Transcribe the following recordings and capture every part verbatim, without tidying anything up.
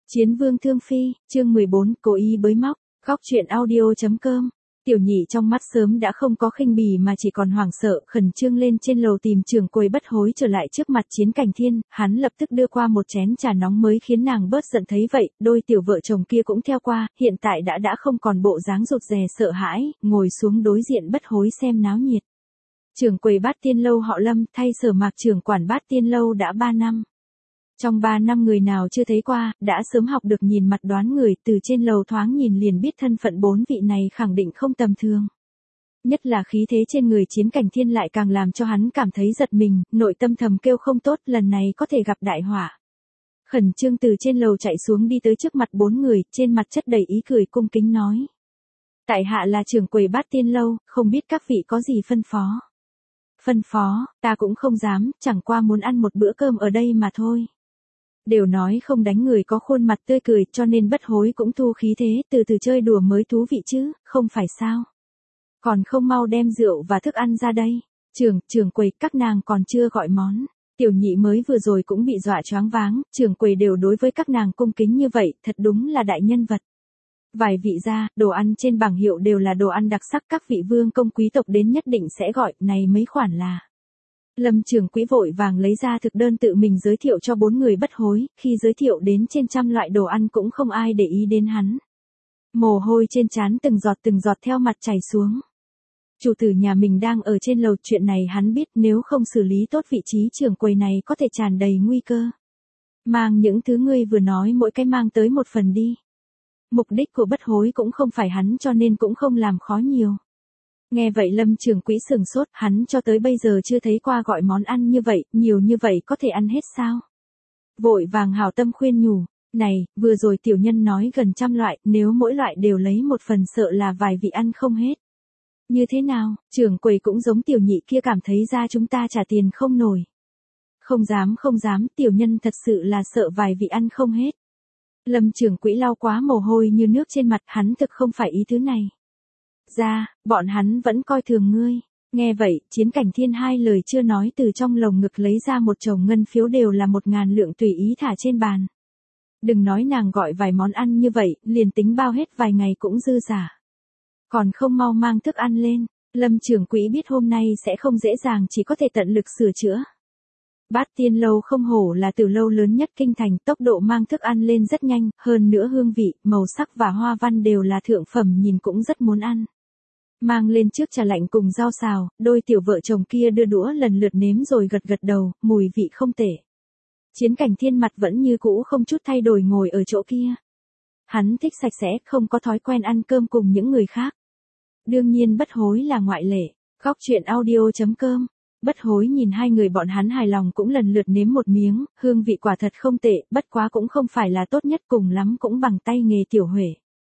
Chiến vương thương phi, chương mười bốn, cố ý bới móc, góc truyện audio.com. Tiểu nhị trong mắt sớm đã không có khinh bỉ mà chỉ còn hoảng sợ, khẩn trương lên trên lầu tìm trưởng quầy bất hối trở lại trước mặt Chiến Cảnh Thiên, hắn lập tức đưa qua một chén trà nóng mới khiến nàng bớt giận thấy vậy, đôi tiểu vợ chồng kia cũng theo qua, hiện tại đã đã không còn bộ dáng rụt rè sợ hãi, ngồi xuống đối diện bất hối xem náo nhiệt. Trưởng quầy Bát Tiên Lâu họ Lâm thay Sở Mạc trưởng quản Bát Tiên Lâu đã ba năm. Trong ba năm người nào chưa thấy qua, đã sớm học được nhìn mặt đoán người, từ trên lầu thoáng nhìn liền biết thân phận bốn vị này khẳng định không tầm thường. Nhất là khí thế trên người Chiến Cảnh Thiên lại càng làm cho hắn cảm thấy giật mình, nội tâm thầm kêu không tốt, lần này có thể gặp đại họa. Khẩn trương từ trên lầu chạy xuống đi tới trước mặt bốn người, trên mặt chất đầy ý cười cung kính nói. Tại hạ là trưởng quầy Bát Tiên Lâu, không biết các vị có gì phân phó. Phân phó, ta cũng không dám, chẳng qua muốn ăn một bữa cơm ở đây mà thôi. Đều nói không đánh người có khuôn mặt tươi cười cho nên bất hối cũng thu khí thế, từ từ chơi đùa mới thú vị chứ, không phải sao. Còn không mau đem rượu và thức ăn ra đây. Trưởng, trưởng quầy, các nàng còn chưa gọi món. Tiểu nhị mới vừa rồi cũng bị dọa choáng váng, trưởng quầy đều đối với các nàng cung kính như vậy, thật đúng là đại nhân vật. Vài vị gia, đồ ăn trên bảng hiệu đều là đồ ăn đặc sắc, các vị vương công quý tộc đến nhất định sẽ gọi, này mấy khoản là. Lâm trưởng quỹ vội vàng lấy ra thực đơn tự mình giới thiệu cho bốn người bất hối, khi giới thiệu đến trên trăm loại đồ ăn cũng không ai để ý đến hắn. Mồ hôi trên trán từng giọt từng giọt theo mặt chảy xuống. Chủ tử nhà mình đang ở trên lầu, chuyện này hắn biết, nếu không xử lý tốt vị trí trưởng quầy này có thể tràn đầy nguy cơ. Mang những thứ ngươi vừa nói mỗi cái mang tới một phần đi. Mục đích của bất hối cũng không phải hắn cho nên cũng không làm khó nhiều. Nghe vậy Lâm trưởng quỹ sừng sốt, hắn cho tới bây giờ chưa thấy qua gọi món ăn như vậy, nhiều như vậy có thể ăn hết sao? Vội vàng hảo tâm khuyên nhủ, này, vừa rồi tiểu nhân nói gần trăm loại, nếu mỗi loại đều lấy một phần sợ là vài vị ăn không hết. Như thế nào, trưởng quầy cũng giống tiểu nhị kia cảm thấy ra chúng ta trả tiền không nổi. Không dám không dám, tiểu nhân thật sự là sợ vài vị ăn không hết. Lâm trưởng quỹ lau quá mồ hôi như nước trên mặt, hắn thực không phải ý thứ này. Ra, bọn hắn vẫn coi thường ngươi. Nghe vậy, Chiến Cảnh Thiên hai lời chưa nói từ trong lồng ngực lấy ra một chồng ngân phiếu đều là một ngàn lượng tùy ý thả trên bàn. Đừng nói nàng gọi vài món ăn như vậy, liền tính bao hết vài ngày cũng dư giả. Còn không mau mang thức ăn lên, Lâm trưởng quỹ biết hôm nay sẽ không dễ dàng, chỉ có thể tận lực sửa chữa. Bát Tiên Lâu không hổ là từ lâu lớn nhất kinh thành, tốc độ mang thức ăn lên rất nhanh, hơn nữa hương vị, màu sắc và hoa văn đều là thượng phẩm, nhìn cũng rất muốn ăn. Mang lên trước trà lạnh cùng rau xào, đôi tiểu vợ chồng kia đưa đũa lần lượt nếm rồi gật gật đầu, mùi vị không tệ. Chiến Cảnh Thiên mặt vẫn như cũ không chút thay đổi ngồi ở chỗ kia. Hắn thích sạch sẽ, không có thói quen ăn cơm cùng những người khác. Đương nhiên bất hối là ngoại lệ. Góc truyện audio.com. Bất hối nhìn hai người bọn hắn hài lòng cũng lần lượt nếm một miếng, hương vị quả thật không tệ, bất quá cũng không phải là tốt nhất, cùng lắm cũng bằng tay nghề tiểu Huệ.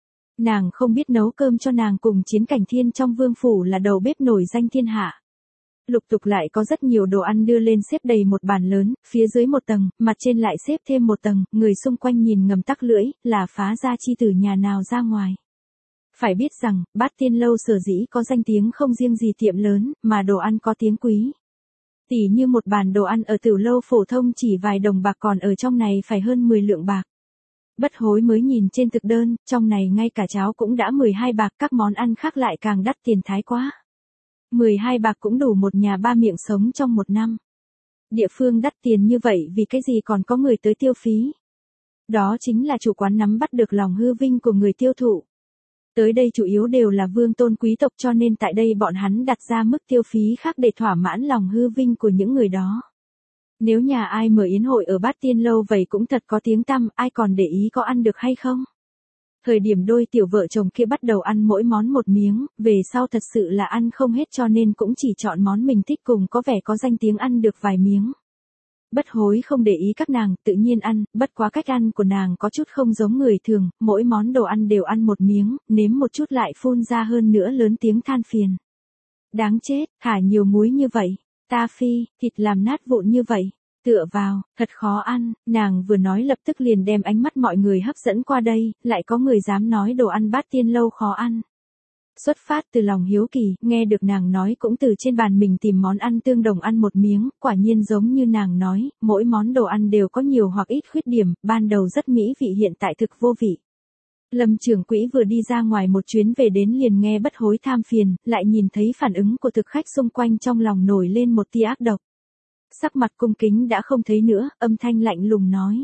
Nàng không biết nấu cơm cho nàng cùng Chiến Cảnh Thiên trong vương phủ là đầu bếp nổi danh thiên hạ. Lục tục lại có rất nhiều đồ ăn đưa lên xếp đầy một bàn lớn, phía dưới một tầng, mặt trên lại xếp thêm một tầng, người xung quanh nhìn ngầm tắc lưỡi, là phá gia chi tử nhà nào ra ngoài. Phải biết rằng, Bát Tiên Lâu sở dĩ có danh tiếng không riêng gì tiệm lớn, mà đồ ăn có tiếng quý. Tỉ như một bàn đồ ăn ở Tửu Lâu phổ thông chỉ vài đồng bạc, còn ở trong này phải hơn mười lượng bạc. Bất hối mới nhìn trên thực đơn, trong này ngay cả cháo cũng đã mười hai bạc, các món ăn khác lại càng đắt tiền thái quá. mười hai bạc cũng đủ một nhà ba miệng sống trong một năm. Địa phương đắt tiền như vậy vì cái gì còn có người tới tiêu phí? Đó chính là chủ quán nắm bắt được lòng hư vinh của người tiêu thụ. Tới đây chủ yếu đều là vương tôn quý tộc cho nên tại đây bọn hắn đặt ra mức tiêu phí khác để thỏa mãn lòng hư vinh của những người đó. Nếu nhà ai mở yến hội ở Bát Tiên Lâu vậy cũng thật có tiếng tăm, ai còn để ý có ăn được hay không? Thời điểm đôi tiểu vợ chồng kia bắt đầu ăn mỗi món một miếng, về sau thật sự là ăn không hết cho nên cũng chỉ chọn món mình thích cùng có vẻ có danh tiếng ăn được vài miếng. Bất hối không để ý các nàng, tự nhiên ăn, bất quá cách ăn của nàng có chút không giống người thường, mỗi món đồ ăn đều ăn một miếng, nếm một chút lại phun ra hơn nữa lớn tiếng than phiền. Đáng chết, thả nhiều muối như vậy, ta phi, thịt làm nát vụn như vậy, tựa vào, thật khó ăn, nàng vừa nói lập tức liền đem ánh mắt mọi người hấp dẫn qua đây, lại có người dám nói đồ ăn Bát Tiên Lâu khó ăn. Xuất phát từ lòng hiếu kỳ, nghe được nàng nói cũng từ trên bàn mình tìm món ăn tương đồng ăn một miếng, quả nhiên giống như nàng nói, mỗi món đồ ăn đều có nhiều hoặc ít khuyết điểm, ban đầu rất mỹ vị hiện tại thực vô vị. Lâm trưởng quỹ vừa đi ra ngoài một chuyến về đến liền nghe Bất Hối than phiền, lại nhìn thấy phản ứng của thực khách xung quanh trong lòng nổi lên một tia ác độc. Sắc mặt cung kính đã không thấy nữa, âm thanh lạnh lùng nói.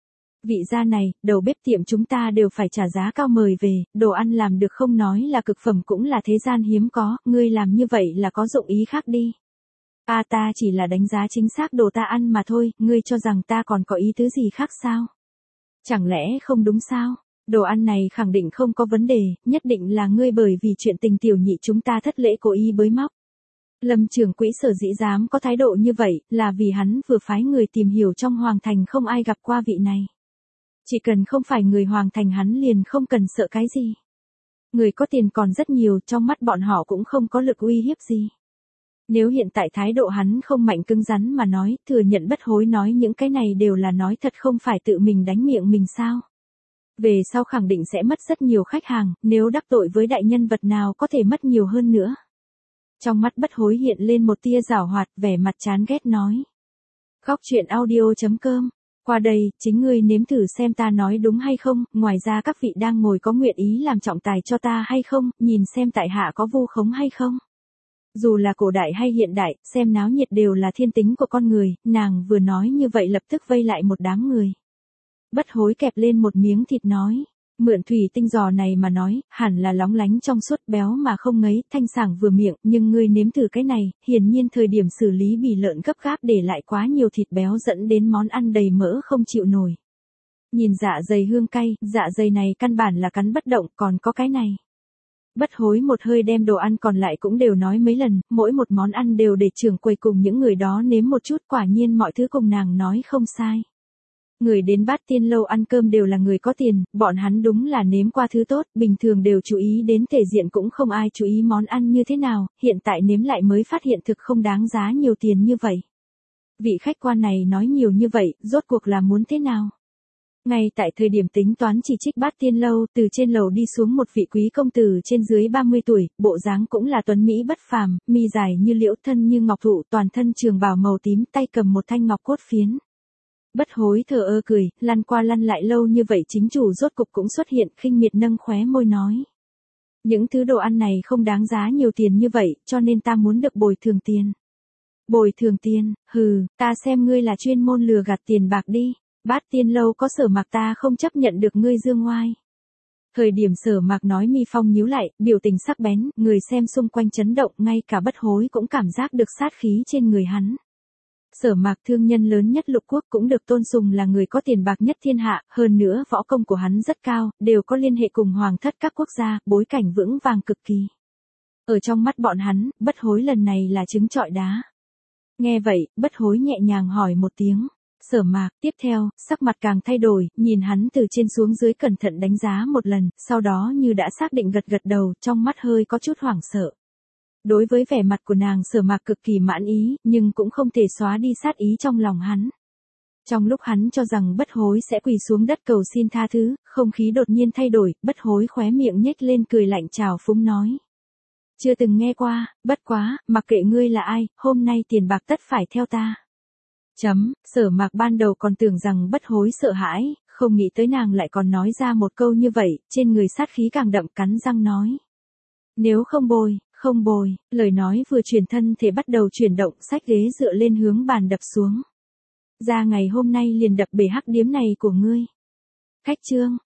Vị gia này, đầu bếp tiệm chúng ta đều phải trả giá cao mời về, đồ ăn làm được không nói là cực phẩm cũng là thế gian hiếm có, ngươi làm như vậy là có dụng ý khác đi. A ta chỉ là đánh giá chính xác đồ ta ăn mà thôi, ngươi cho rằng ta còn có ý tứ gì khác sao? Chẳng lẽ không đúng sao? Đồ ăn này khẳng định không có vấn đề, nhất định là ngươi bởi vì chuyện tình tiểu nhị chúng ta thất lễ cố ý bới móc. Lâm trưởng quỹ sở dĩ dám có thái độ như vậy, là vì hắn vừa phái người tìm hiểu trong hoàng thành không ai gặp qua vị này. Chỉ cần không phải người hoàng thành hắn liền không cần sợ cái gì. Người có tiền còn rất nhiều, trong mắt bọn họ cũng không có lực uy hiếp gì. Nếu hiện tại thái độ hắn không mạnh cứng rắn mà nói, thừa nhận Bất Hối nói những cái này đều là nói thật không phải tự mình đánh miệng mình sao. Về sau khẳng định sẽ mất rất nhiều khách hàng, nếu đắc tội với đại nhân vật nào có thể mất nhiều hơn nữa. Trong mắt Bất Hối hiện lên một tia giảo hoạt, vẻ mặt chán ghét nói. Góc truyện audio chấm com. Qua đây, chính ngươi nếm thử xem ta nói đúng hay không, ngoài ra các vị đang ngồi có nguyện ý làm trọng tài cho ta hay không, nhìn xem tại hạ có vu khống hay không. Dù là cổ đại hay hiện đại, xem náo nhiệt đều là thiên tính của con người, nàng vừa nói như vậy lập tức vây lại một đám người. Bất Hối kẹp lên một miếng thịt nói. Mượn thủy tinh giò này mà nói, hẳn là lóng lánh trong suốt béo mà không ngấy, thanh sảng vừa miệng, nhưng ngươi nếm thử cái này, hiển nhiên thời điểm xử lý bì lợn gấp gáp để lại quá nhiều thịt béo dẫn đến món ăn đầy mỡ không chịu nổi. Nhìn dạ dày hương cay, dạ dày này căn bản là cắn bất động, còn có cái này. Bất Hối một hơi đem đồ ăn còn lại cũng đều nói mấy lần, mỗi một món ăn đều để trưởng quầy cùng những người đó nếm một chút, quả nhiên mọi thứ cùng nàng nói không sai. Người đến Bát Tiên lâu ăn cơm đều là người có tiền, bọn hắn đúng là nếm qua thứ tốt, bình thường đều chú ý đến thể diện cũng không ai chú ý món ăn như thế nào, hiện tại nếm lại mới phát hiện thực không đáng giá nhiều tiền như vậy. Vị khách quan này nói nhiều như vậy, rốt cuộc là muốn thế nào? Ngay tại thời điểm tính toán chỉ trích Bát Tiên lâu, từ trên lầu đi xuống một vị quý công tử trên dưới ba mươi tuổi, bộ dáng cũng là tuấn mỹ bất phàm, mi dài như liễu, thân như ngọc thụ, toàn thân trường bào màu tím, tay cầm một thanh ngọc cốt phiến. Bất Hối thờ ơ cười, lăn qua lăn lại lâu như vậy chính chủ rốt cục cũng xuất hiện, khinh miệt nâng khóe môi nói. Những thứ đồ ăn này không đáng giá nhiều tiền như vậy, cho nên ta muốn được bồi thường tiền. Bồi thường tiền, hừ, ta xem ngươi là chuyên môn lừa gạt tiền bạc đi, Bát Tiên lâu có Sở Mạc ta không chấp nhận được ngươi dương ngoai. Thời điểm Sở Mạc nói mi phong nhíu lại, biểu tình sắc bén, người xem xung quanh chấn động, ngay cả Bất Hối cũng cảm giác được sát khí trên người hắn. Sở Mạc thương nhân lớn nhất lục quốc cũng được tôn sùng là người có tiền bạc nhất thiên hạ, hơn nữa võ công của hắn rất cao, đều có liên hệ cùng hoàng thất các quốc gia, bối cảnh vững vàng cực kỳ. Ở trong mắt bọn hắn, Bất Hối lần này là trứng trọi đá. Nghe vậy, Bất Hối nhẹ nhàng hỏi một tiếng. Sở Mạc, tiếp theo, sắc mặt càng thay đổi, nhìn hắn từ trên xuống dưới cẩn thận đánh giá một lần, sau đó như đã xác định gật gật đầu, trong mắt hơi có chút hoảng sợ. Đối với vẻ mặt của nàng Sở Mạc cực kỳ mãn ý, nhưng cũng không thể xóa đi sát ý trong lòng hắn. Trong lúc hắn cho rằng Bất Hối sẽ quỳ xuống đất cầu xin tha thứ, không khí đột nhiên thay đổi, Bất Hối khóe miệng nhếch lên cười lạnh trào phúng nói. Chưa từng nghe qua, bất quá, mặc kệ ngươi là ai, hôm nay tiền bạc tất phải theo ta. Chấm, Sở Mạc ban đầu còn tưởng rằng Bất Hối sợ hãi, không nghĩ tới nàng lại còn nói ra một câu như vậy, trên người sát khí càng đậm, cắn răng nói. Nếu không bồi, không bồi, lời nói vừa chuyển thân thể bắt đầu chuyển động, xách ghế dựa lên hướng bàn đập xuống. Ra ngày hôm nay liền đập bể hắc điếm này của ngươi. Khách trương,